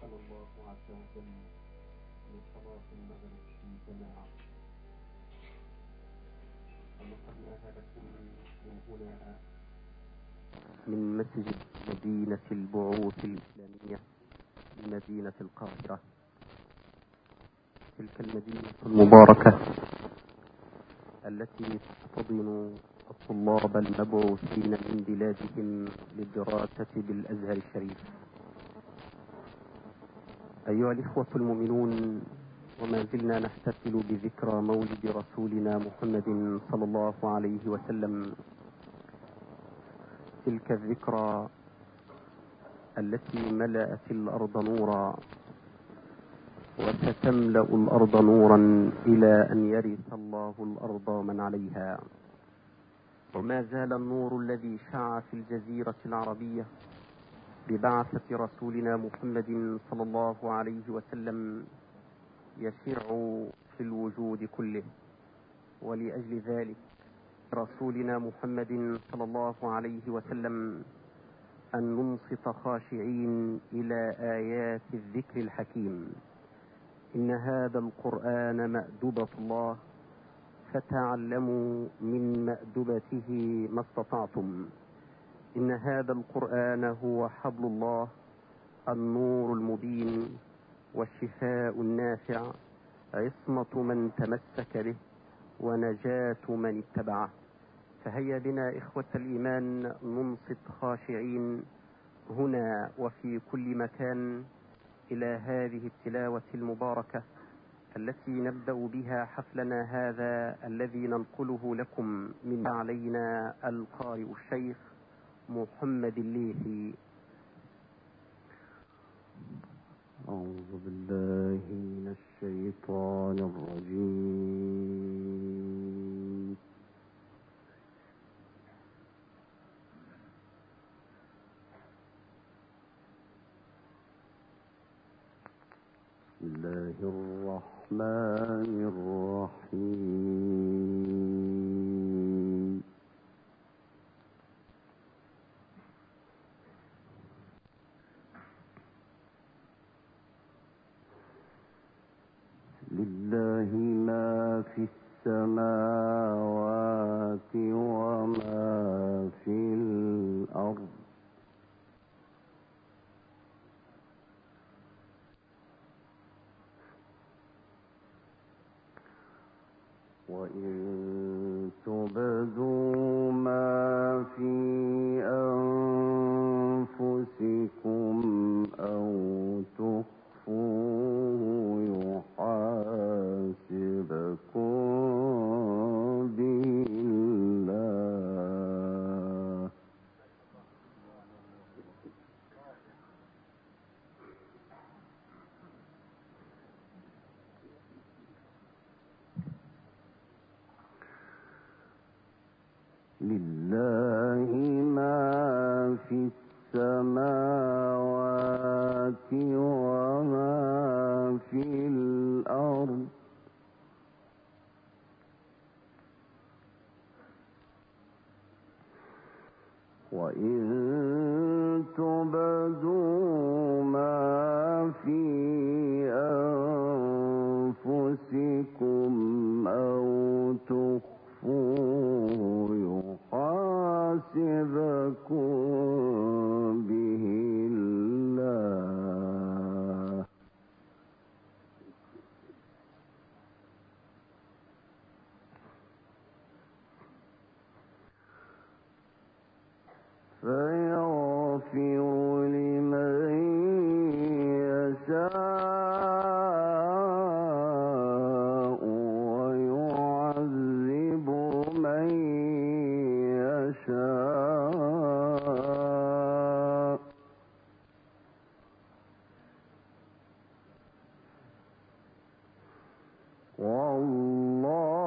أسأل الله عز وجل لصلاة المغرب في جماعة. ونقلناها لكم من هنا من مسجد مدينة البعوث الإسلامية بمدينة القاهرة، تلك المدينة المباركة التي تحتضن الطلاب المبعوثين من بلادهم للدراسة بالأزهر الشريف. أيها الإخوة المؤمنون، وما زلنا نحتفل بذكرى مولد رسولنا محمد صلى الله عليه وسلم، تلك الذكرى التي ملأت الأرض نورا وستملأ الأرض نورا إلى أن يرث الله الأرض من عليها. وما زال النور الذي شع في الجزيرة العربية ببعثة رسولنا محمد صلى الله عليه وسلم يشع في الوجود كله. ولأجل ذلك رسولنا محمد صلى الله عليه وسلم أن ننصت خاشعين إلى آيات الذكر الحكيم. إن هذا القرآن مأدبة الله فتعلموا من مأدبته ما استطعتم. إن هذا القرآن هو حبل الله، النور المبين والشفاء النافع، عصمة من تمسك به ونجاة من اتبعه. فهيا بنا إخوة الإيمان ننصت خاشعين هنا وفي كل مكان إلى هذه التلاوة المباركة التي نبدأ بها حفلنا هذا الذي ننقله لكم من علينا القارئ الشيخ محمد الليثي. أعوذ بالله من الشيطان الرجيم. بسم الله الرحمن الرحيم. لله ما في السماوات وما في الأرض. وإن تبدوا ما في أنفسكم أو تخفوه يحاسبكم به الله. لله ما في السماوات وما في الأرض. وإن تبدوا ما في أنفسكم أو تخفوه يحاسبكم به الله. فيغفر لمن يشاء ويعذب من يشاء.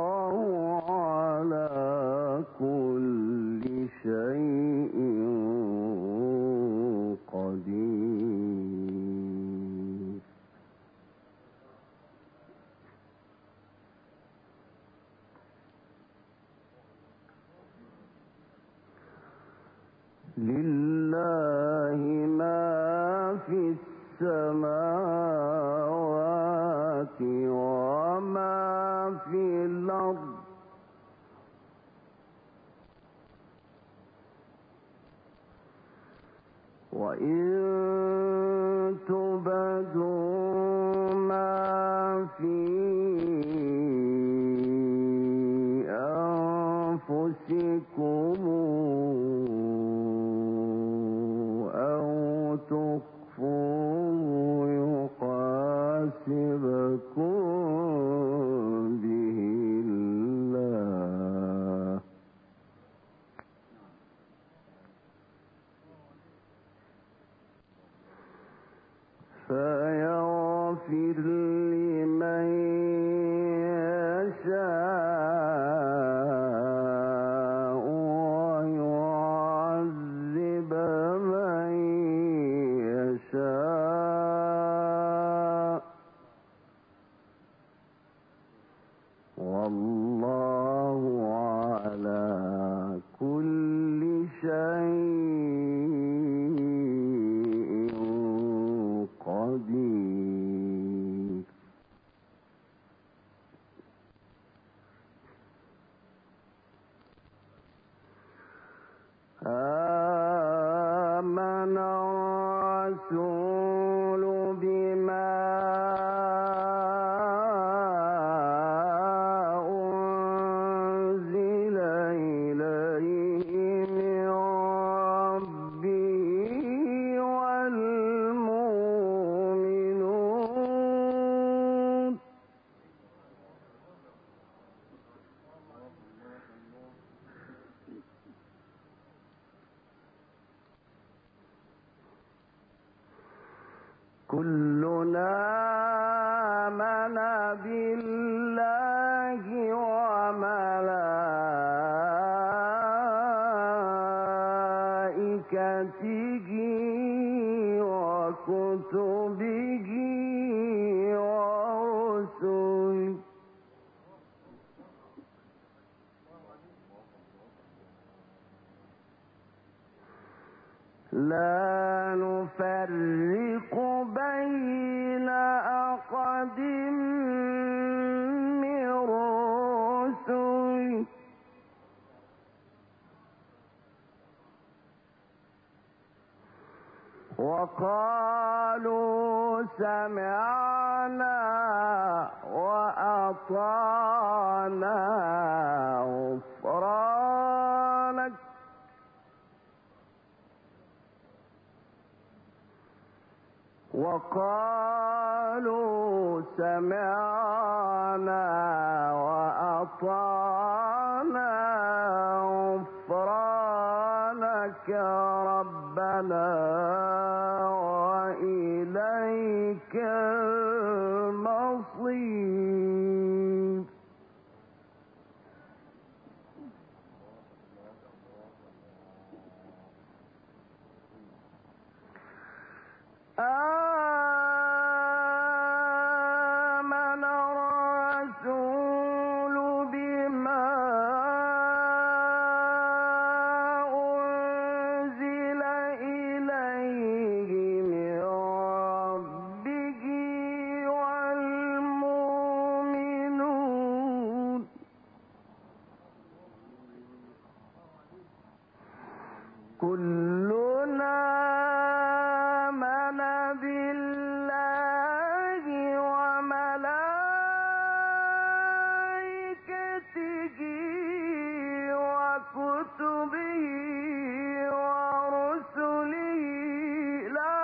والله على كل شيء وإن تبدوا ما في أنفسكم أو تخفوه يحاسبكم به الله فيغفر لمن يشاء ويعذب من يشاء والله على كل شيء قدير. آمن الرسول بما أنزل إليه من ربه والمؤمنون كلنا آمن بالله وملائكته وكتبه ورسله لا نفرق بين أحد من رسله وقالوا سمعنا وأطعنا غفرانك وقالوا سمعنا وأطعنا غفرانك ربنا وإليك المصير. آمن الرسول بما أنزل إليه من ربه والمؤمنون كلنا آمن بالله وملائكته وكتبه ورسله لا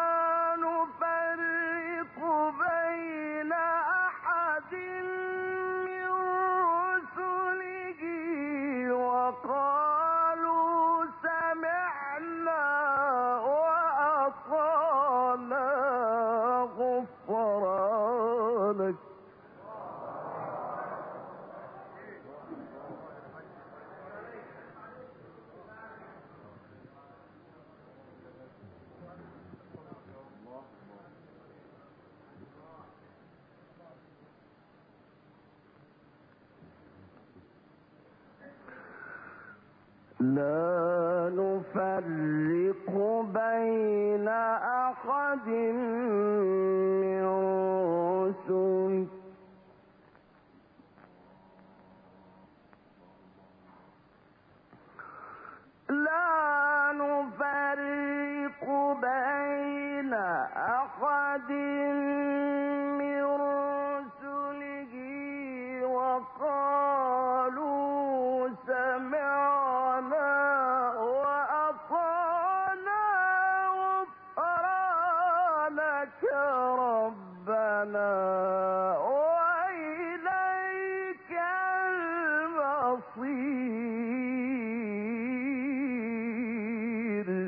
نفرق بين أحد من رسله وقالوا سمعنا وأطعنا غفرانك لا نفرق بين أحد من رسله لا نفرق بين أحد من رسله وقالوا سمعنا وأطعنا غفرانك ربنا وإليك المصير.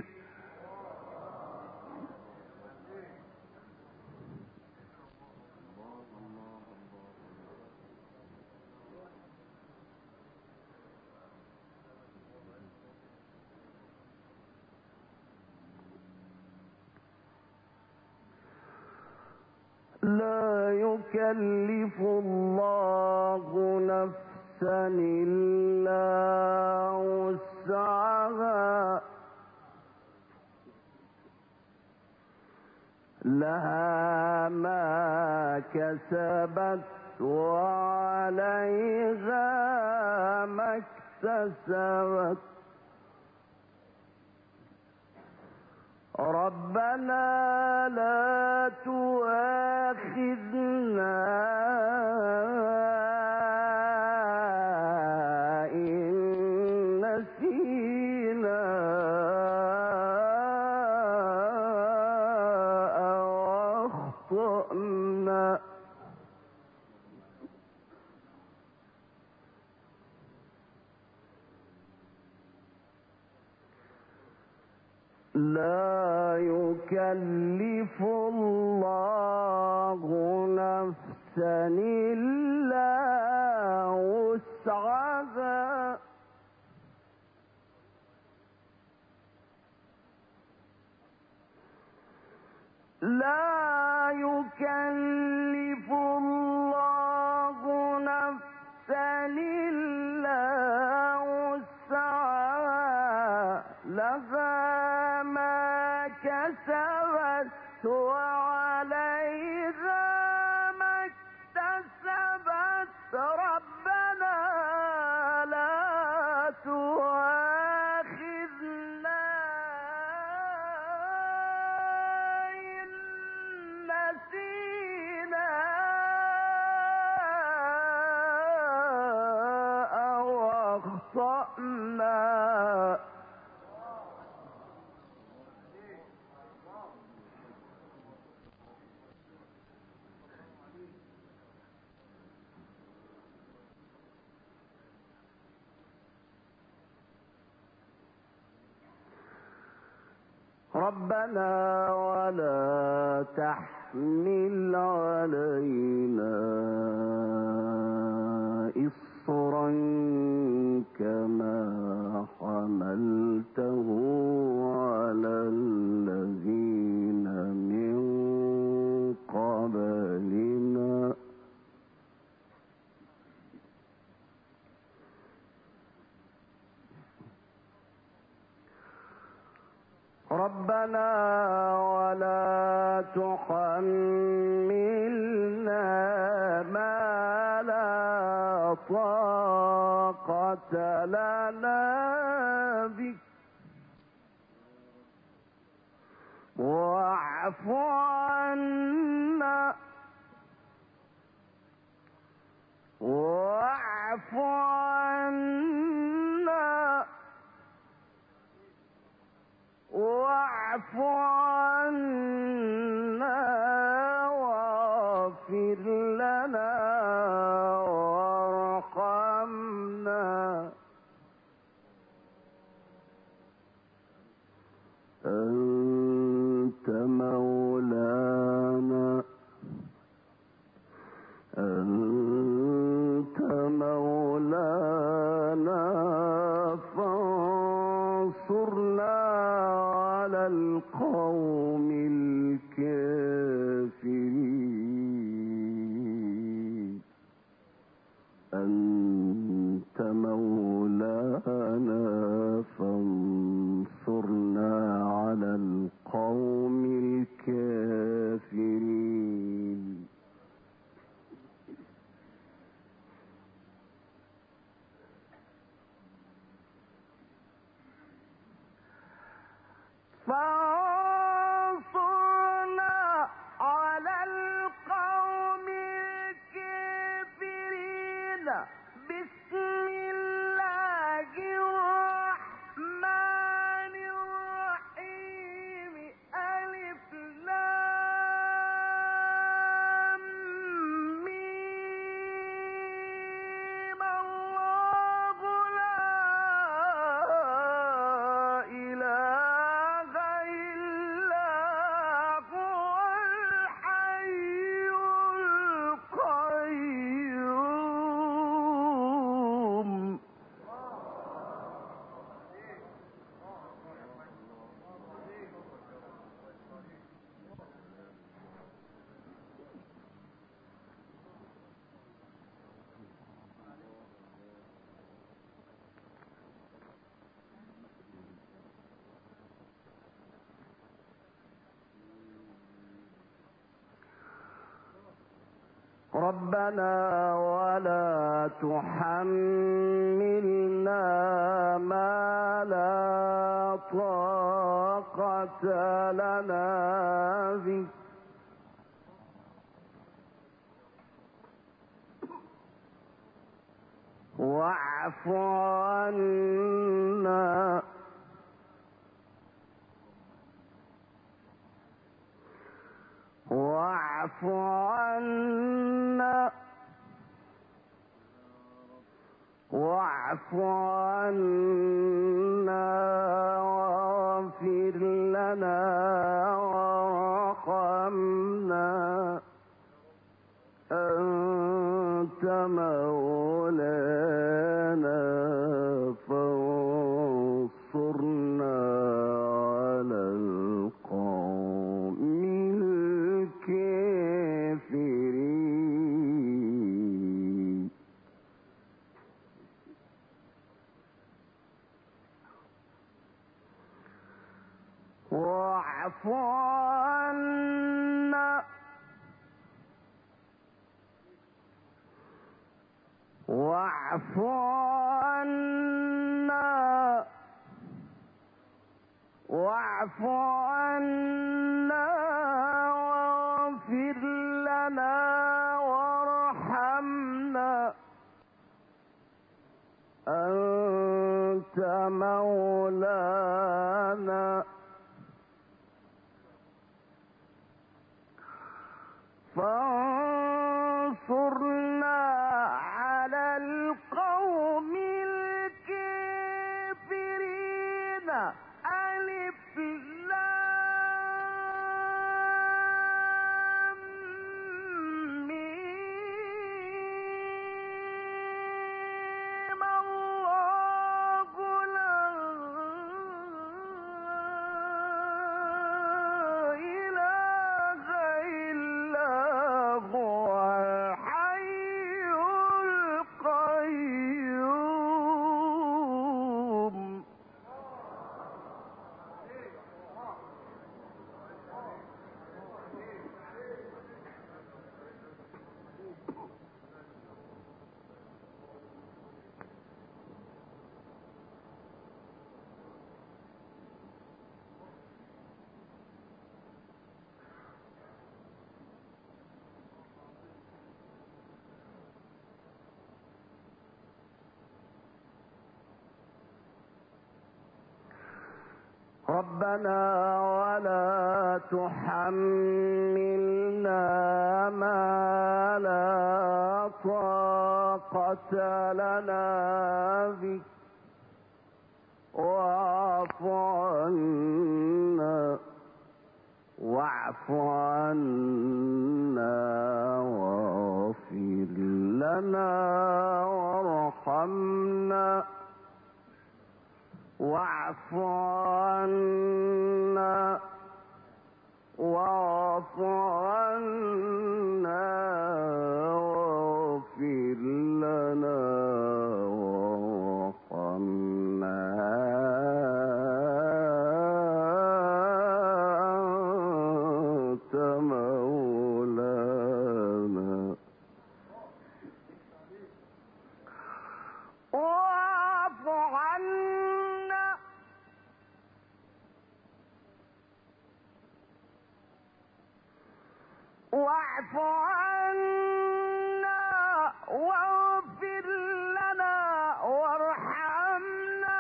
لا يكلف الله نفسا إلا وسعها لها ما كسبت وعليها ما اكتسبت ربنا لا تؤاخذنا إن نسينا أو أخطأنا لا يكلف الله نفسا إلا وسعها لا يكلف الله نفسا إلا وسعها لها ما كسبت وعليها ما اكتسبت ربنا لا تؤاخذنا إن نسينا أو أخطأنا ربنا ولا تحمل علينا إصرا كما حملته على الذين من قبلنا ربنا ولا تحملنا ما لا طاقة لنا به واعف عنا واعف عنا واعف عنا واغفر لنا وارحمنا أنت مولانا أنت مولانا فانصرنا على القوم الكافرين أنت مولانا فانصرنا على القوم الكافرين فانصرنا ربنا ولا تحملنا ما لا طاقة لنا به واعف عنا واعف عنا واعف عنا واغفر لنا وارحمنا أنت مولانا فانصرنا على القوم الكافرين واعف عنا واعف عنا واعف عنا واغفر لنا وارحمنا أنت مولانا فانصرنا على القوم الكافرين ألف لام ميم الله لا إله إلا هو الحي القيوم ربنا ولا تحملنا ما لا طاقة لنا به واعف عنا واعف عنا واغفر لنا وارحمنا واعف عنا واعف عنا واغفر لنا وارحمنا أنت مولانا واعف عنا واعف عنا واغفر لنا وارحمنا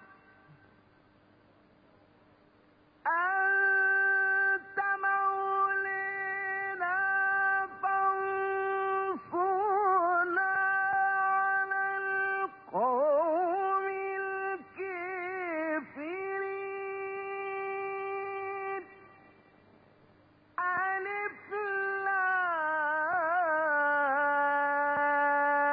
أنت مولانا فانصرنا على القوم الكافرين ألف لام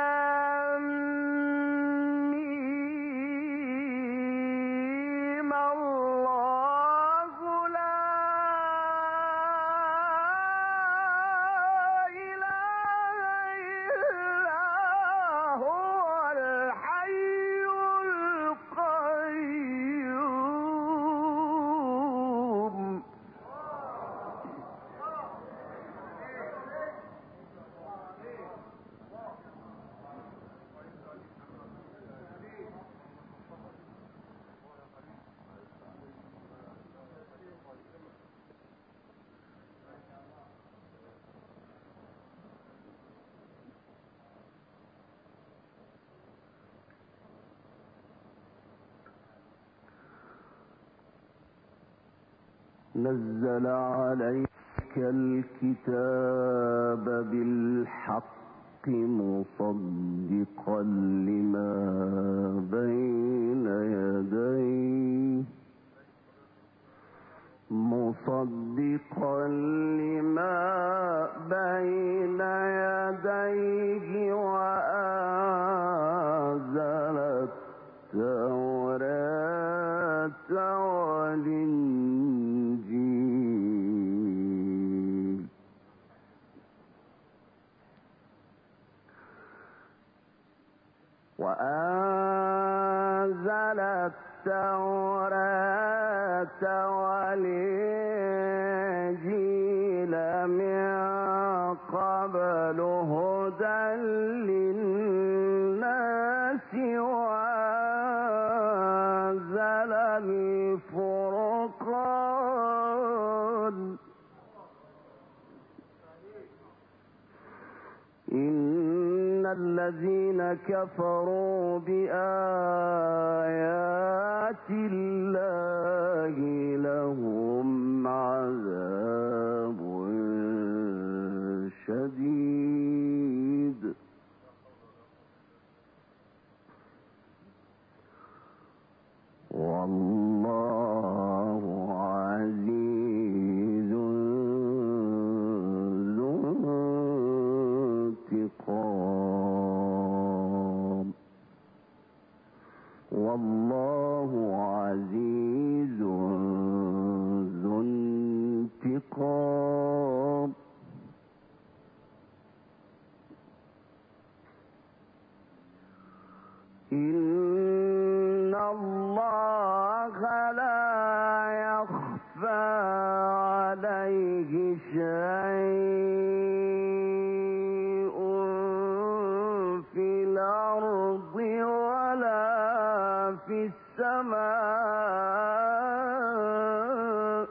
نزل عليك الكتاب بالحق مصدقا لما بين يديه وأنزل التوراة والإنجيل من قبل هدى للناس وأنزل الفرقان إن الذين كفروا بآيات الله لهم عذاب شديد والله عزيز ذو انتقام والله عزيز ذو انتقام إن الله لا يخفى عليه شيء في الأرض ولا في السماء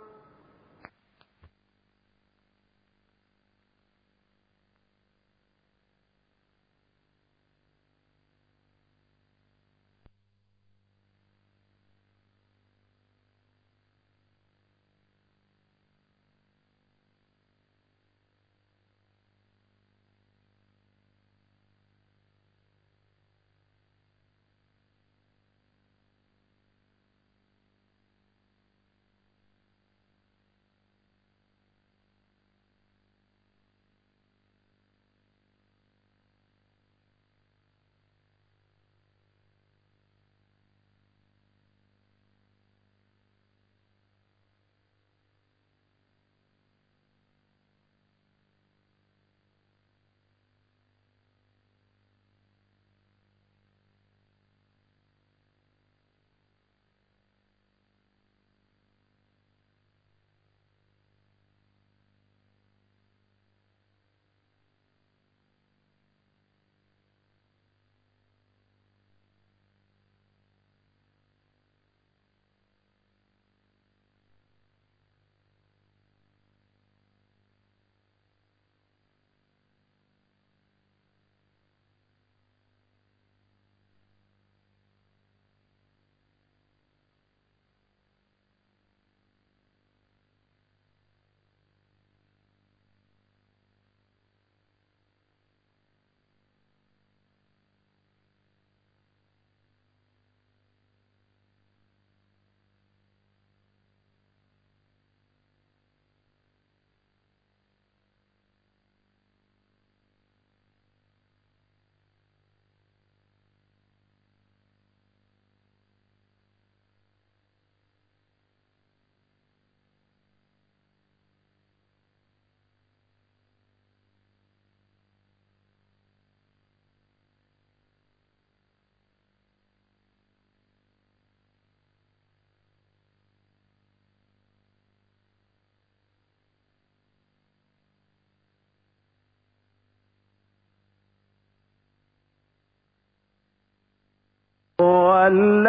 هو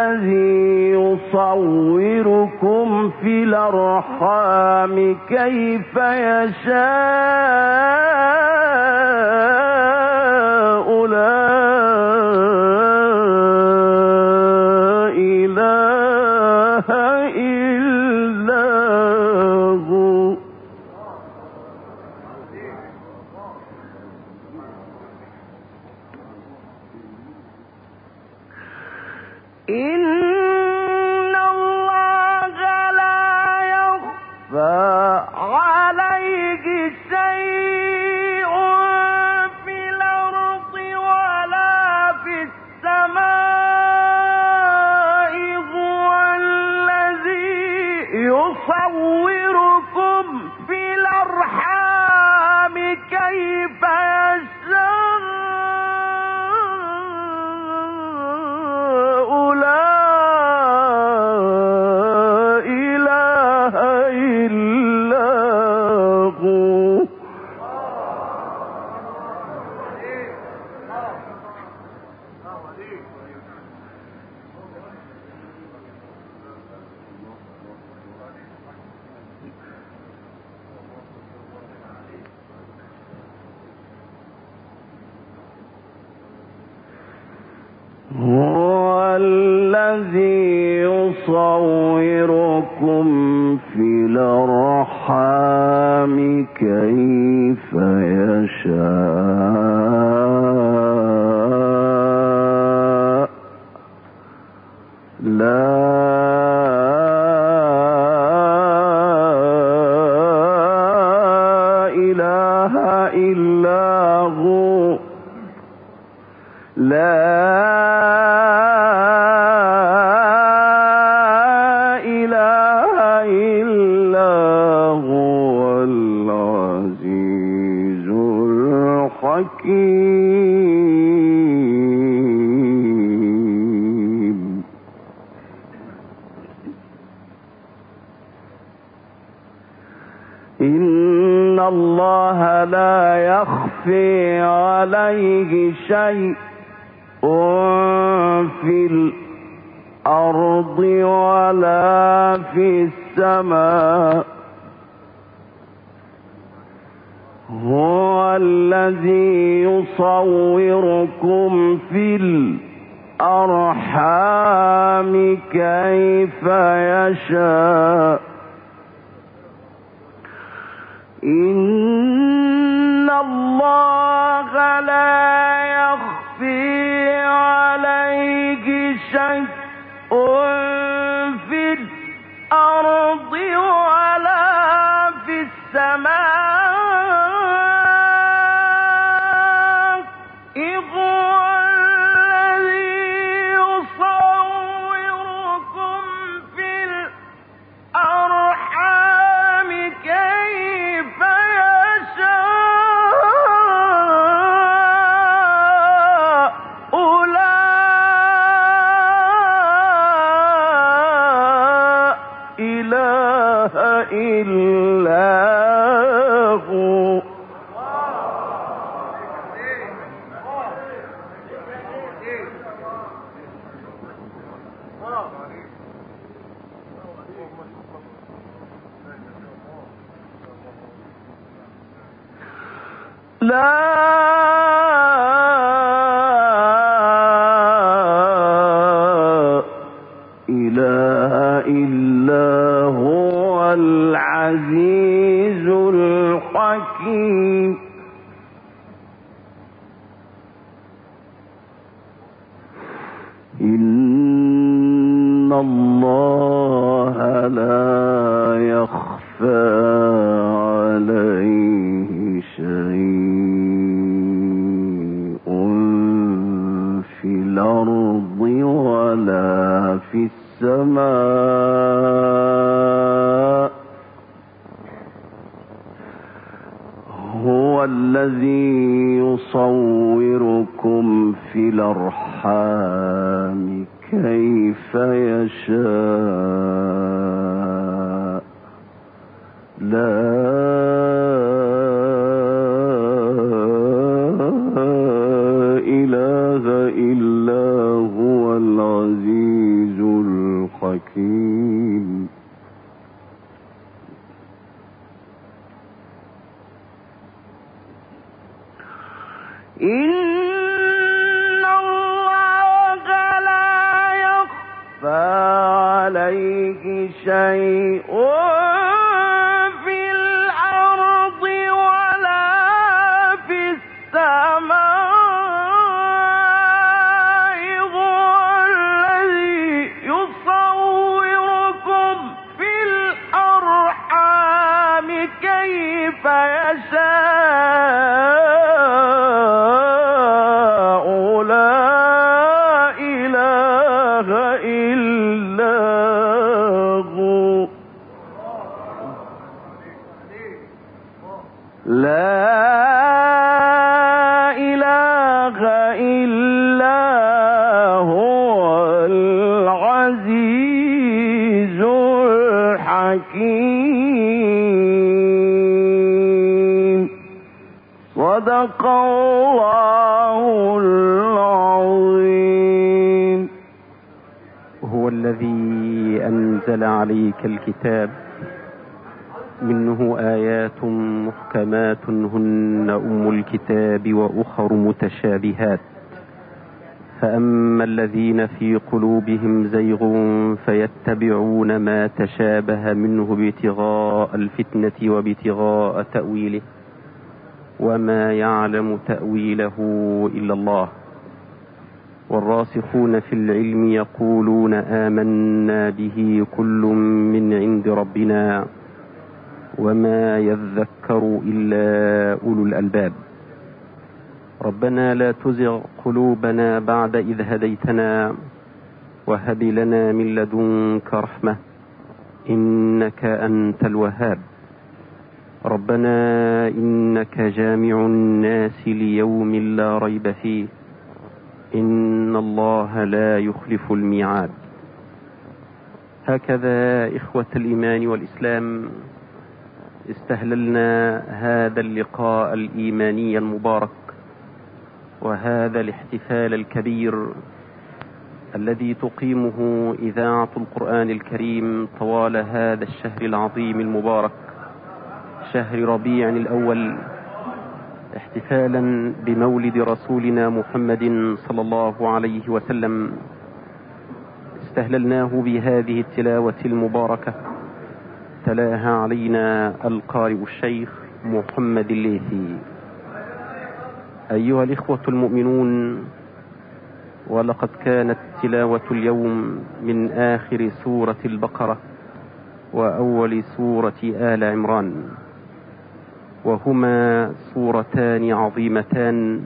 الذي يصوركم في الأرحام كيف يشاء لا إله إلا عليه شيء في الأرض ولا في السماء هو الذي يصوركم في الأرحام كيف يشاء لا إله إلا هو هو الذي يصوركم في الأرحام كيف يشاء لا إله إلا هو لا إله إلا هو العزيز الحكيم إن الله لا يخفي عليه شيء في الأرض ولا في السماء هو الذي يصوركم في الأرحام كيف يشاء إن الله لا يخفي عليه شيء في الأرض ولا في السماء هو الذي يصوركم في الأرحام كيف يشاء لا إله إلا هو لا إله إلا هو العزيز الحكيم إن الله لا يخفى عليه شيء في الأرض ولا في السماء هو الذي يصوركم في الأرحام كيف يشاء لا إله إلا هو العزيز الحكيم إن الله لا يخفى عليه شيء في الأرض ولا في السماء هو الذي يصوركم في الأرحام كيف يشاء لا إله إلا هو لا إله إلا هو العزيز الحكيم. صدق الله العظيم. هو الذي أنزل عليك الكتاب منه آيات محكمات هن أم الكتاب وأخر متشابهات فأما الذين في قلوبهم زيغ فيتبعون ما تشابه منه ابتغاء الفتنة وابتغاء تأويله وما يعلم تأويله إلا الله والراسخون في العلم يقولون آمنا به كل من عند ربنا وما يذكر إلا أولو الألباب. ربنا لا تزغ قلوبنا بعد إذ هديتنا وهب لنا من لدنك رحمة إنك أنت الوهاب. ربنا إنك جامع الناس ليوم لا ريب فيه إن الله لا يخلف الميعاد. هكذا إخوة الإيمان والإسلام استهللنا هذا اللقاء الإيماني المبارك وهذا الاحتفال الكبير الذي تقيمه إذاعة القرآن الكريم طوال هذا الشهر العظيم المبارك شهر ربيع الأول احتفالا بمولد رسولنا محمد صلى الله عليه وسلم. استهللناه بهذه التلاوة المباركة تلاها علينا القارئ الشيخ محمد الليثي. أيها الإخوة المؤمنون، ولقد كانت تلاوة اليوم من آخر سورة البقرة وأول سورة آل عمران، وهما سورتان عظيمتان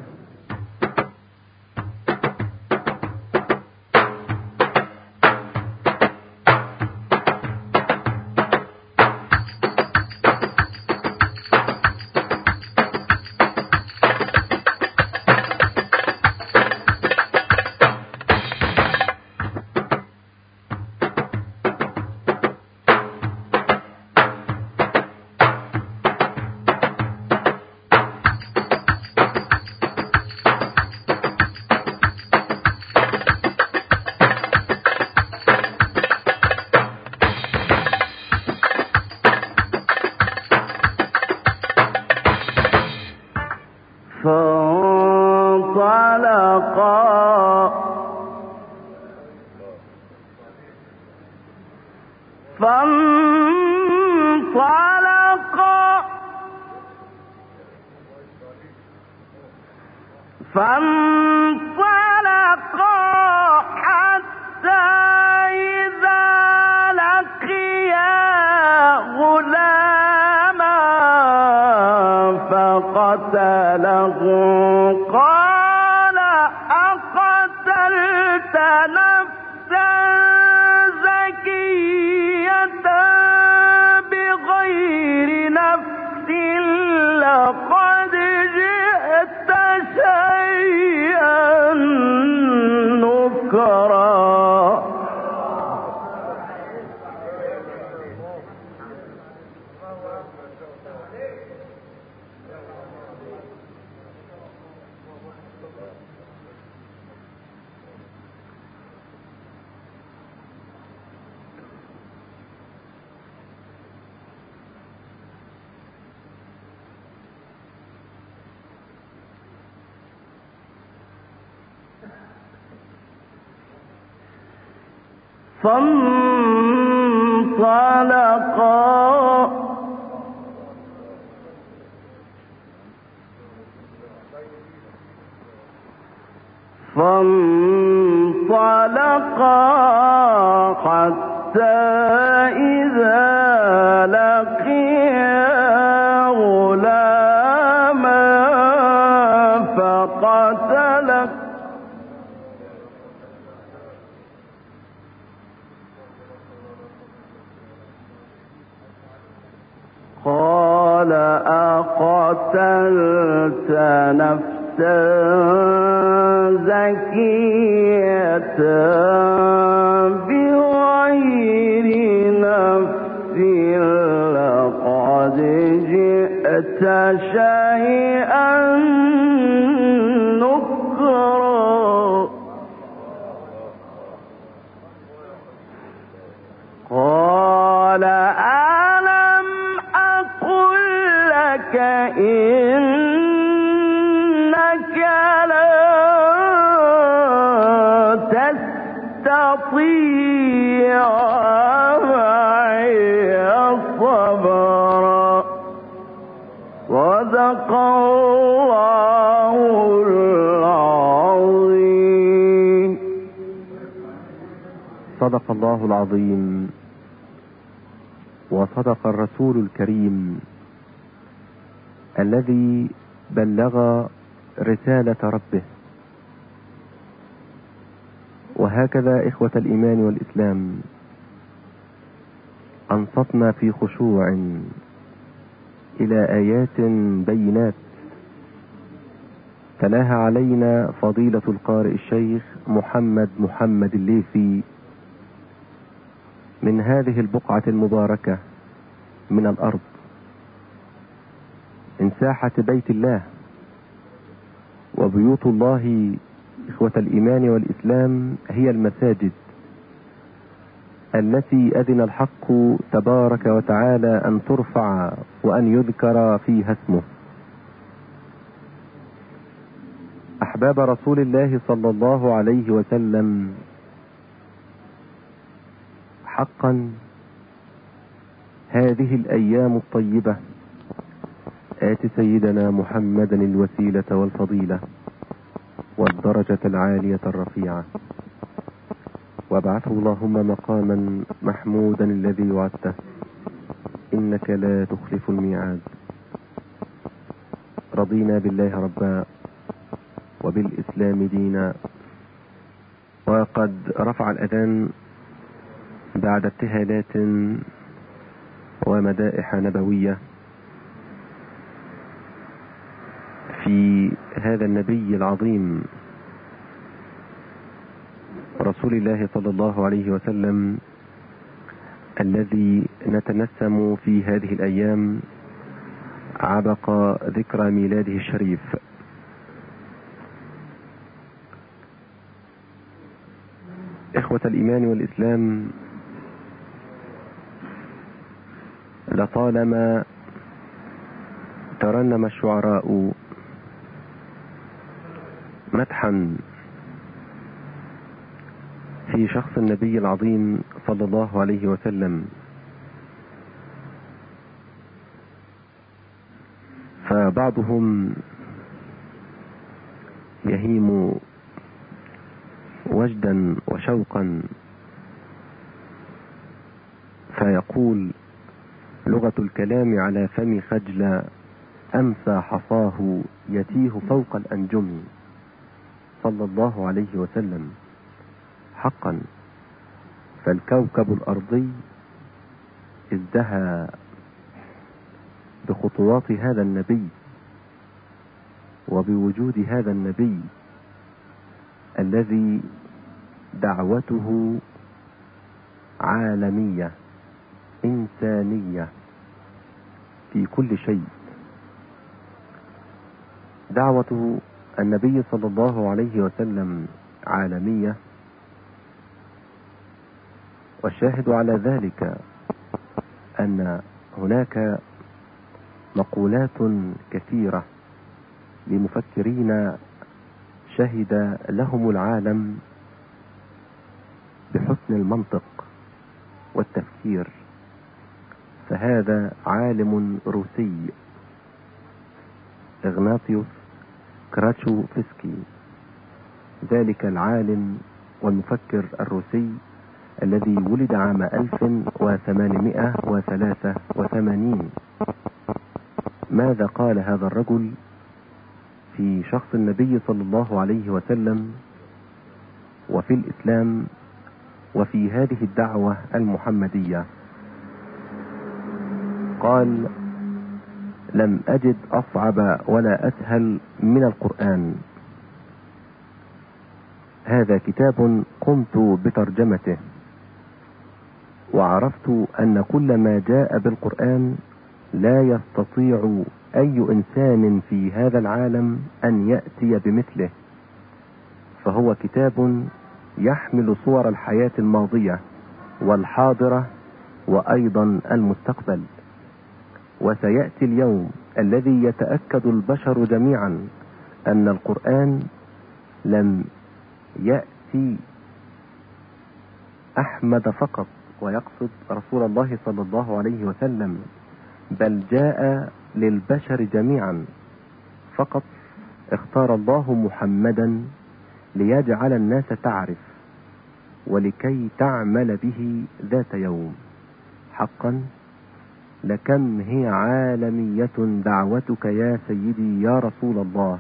فانطلقا حتى إذا لقيا غلاما فقتله قال أقتلت نفسا زكية بغير نفس لقد جئت شيئا نكرا. فانطلقا حتى إذا لقيا قال أقتلت نفسا زكية بغير نفس لقد جئت شيئا نكرا. قال ألم أقل لك إنك لا تستطيع معي صبرا. صدق الله العظيم. صدق الله العظيم، وصدق الرسول الكريم الذي بلغ رسالة ربه. وهكذا إخوة الإيمان والإسلام أنصتنا في خشوع إلى آيات بينات تلاها علينا فضيلة القارئ الشيخ محمد الليثي من هذه البقعة المباركة من الأرض، من ساحة بيت الله. وبيوت الله إخوة الإيمان والإسلام هي المساجد التي أذن الحق تبارك وتعالى أن ترفع وأن يذكر فيها اسمه. أحباب رسول الله صلى الله عليه وسلم، حقا هذه الأيام الطيبة آت سيدنا محمدا الوسيلة والفضيلة والدرجة العالية الرفيعة، وابعثه اللهم مقاما محمودا الذي وعدته إنك لا تخلف الميعاد. رضينا بالله ربا وبالإسلام دينا. وقد رفع الأذان بعد ابتهالات ومدائح نبوية في هذا النبي العظيم رسول الله صلى الله عليه وسلم، الذي نتنسم في هذه الأيام عبق ذكرى ميلاده الشريف. إخوة الإيمان والإسلام، لطالما ترنم الشعراء مدحا في شخص النبي العظيم صلى الله عليه وسلم، فبعضهم يهيم وجدا وشوقا فيقول: لغة الكلام على فم خجل أمسى حصاه يتيه فوق الأنجم، صلى الله عليه وسلم. حقا فالكوكب الأرضي ازدهى بخطوات هذا النبي وبوجود هذا النبي الذي دعوته عالمية إنسانية في كل شيء. دعوة النبي صلى الله عليه وسلم عالمية، والشاهد على ذلك أن هناك مقولات كثيرة لمفكرين شهد لهم العالم بحسن المنطق والتفكير. فهذا عالم روسي إغناطيوس كراتشوفسكي، ذلك العالم والمفكر الروسي الذي ولد عام 1883. ماذا قال هذا الرجل في شخص النبي صلى الله عليه وسلم وفي الإسلام وفي هذه الدعوة المحمدية؟ قال: لم أجد أصعب ولا أسهل من القرآن. هذا كتاب قمت بترجمته، وعرفت أن كل ما جاء بالقرآن لا يستطيع أي إنسان في هذا العالم أن يأتي بمثله، فهو كتاب يحمل صور الحياة الماضية والحاضرة وأيضا المستقبل. وسيأتي اليوم الذي يتأكد البشر جميعا أن القرآن لم يأتي أحمد فقط ويقصد رسول الله صلى الله عليه وسلم، بل جاء للبشر جميعا، فقط اختار الله محمدا ليجعل الناس تعرف ولكي تعمل به ذات يوم. حقا لكم هي عالمية دعوتك يا سيدي يا رسول الله،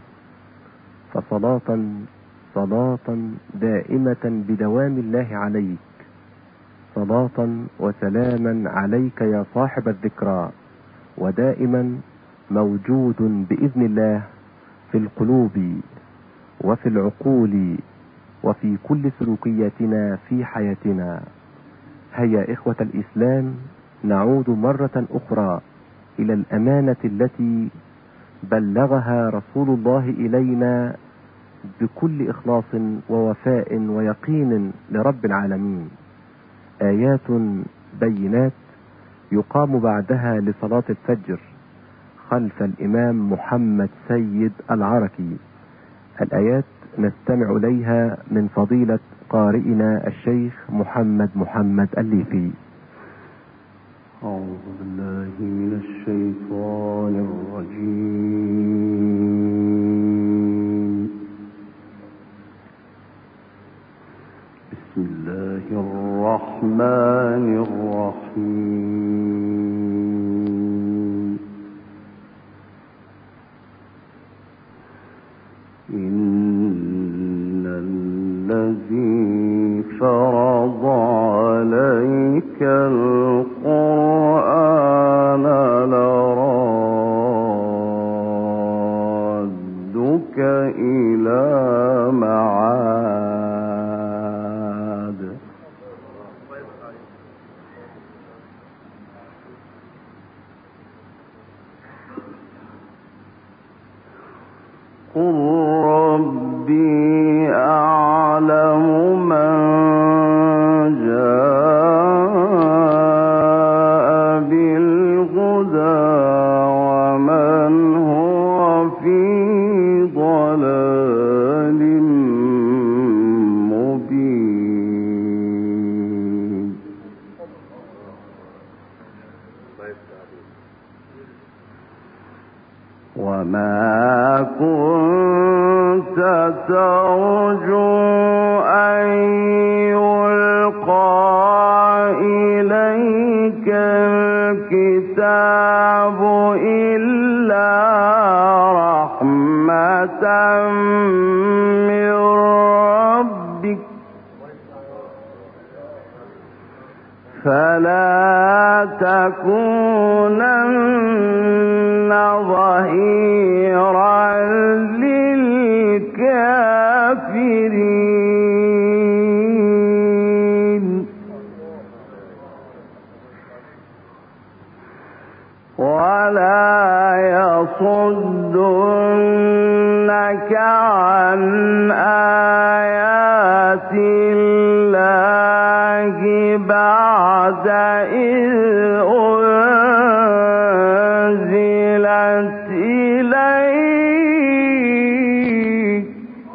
فصلاة دائمة بدوام الله عليك، صلاة وسلاما عليك يا صاحب الذكرى، ودائما موجود بإذن الله في القلوب وفي العقول وفي كل سلوكياتنا في حياتنا. هيا إخوة الإسلام، نعود مرة أخرى إلى الأمانة التي بلغها رسول الله إلينا بكل إخلاص ووفاء ويقين لرب العالمين. آيات بينات يقام بعدها لصلاة الفجر خلف الإمام محمد سيد العركي. الآيات نستمع إليها من فضيلة قارئنا الشيخ محمد الليثي. أعوذ بالله من الشيطان الرجيم. بسم الله الرحمن الرحيم. إن الذي فرض عليك القرآن لرادك إلى معاد. قل ربي أعلم من جاء بالهدى ومن هو في ضلال مبين. وما كنت ترجو أن يلقى إليك الكتاب إلا رحمة من ربك، فلا تكونن ظهيرا للكافرين. ولا يصدنك عن آيات الله بعد إذ أنزلت إليك.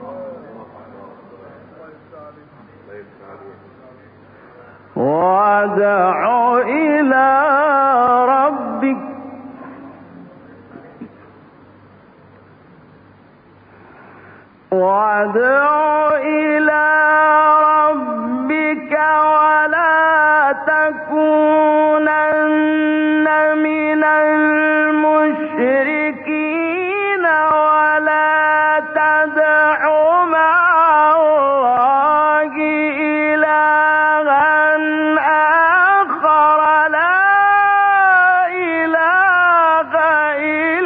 وادع إلى ربك ولا تكونن من المشركين، ولا تدع مع الله إلها آخر لا إله إلا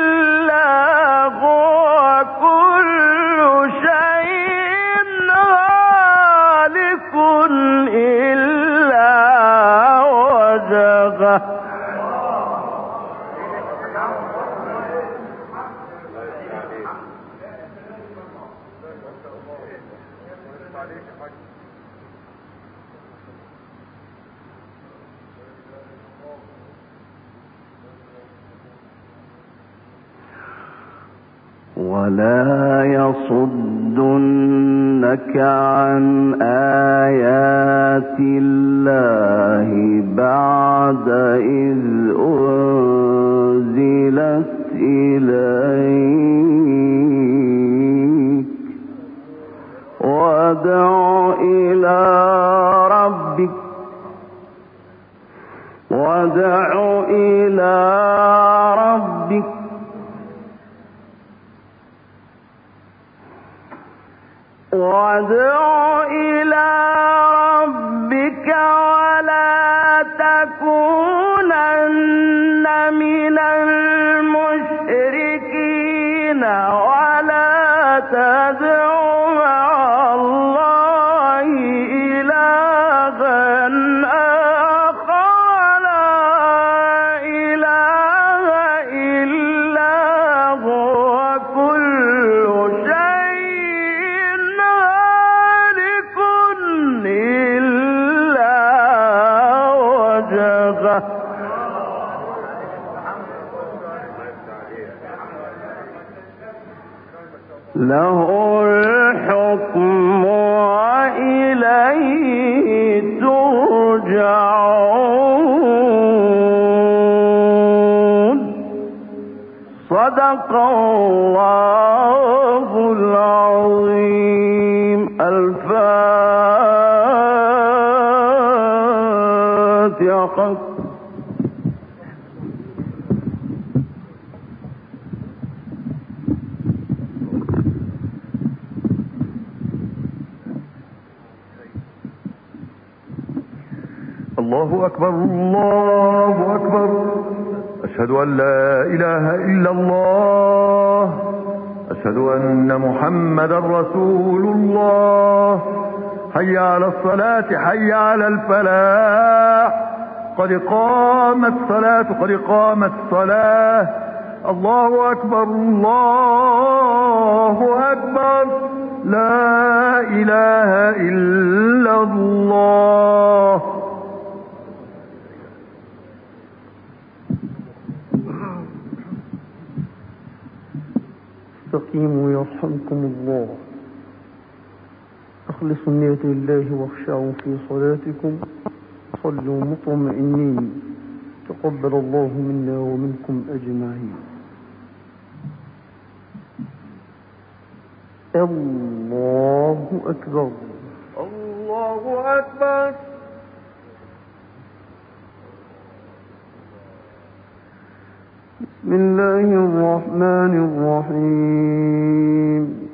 ولا يصدنك عن آيات الله بعد إذ أنزلت إليك وادع إلى ربك ولا تكونن من المشركين ولا تدع مع الله إلها آخر لا إله إلا هو كل شيء هالك إلا وجهه له الحكم وإليه ترجعون. صدق الله العظيم. الفاتحة. الله أكبر الله أكبر. أشهد أن لا إله إلا الله. أشهد أن محمدا رسول الله. حي على الصلاة حي على الفلاح. قد قامت الصلاة قد قامت الصلاة. الله أكبر الله أكبر. لا إله إلا الله. استقيموا يرحمكم الله. أخلصوا النية لله واخشعوا في صلاتكم. صلوا مطمئنين. تقبل الله منا ومنكم أجمعين. الله أكبر الله أكبر. بسم الله الرحمن الرحيم.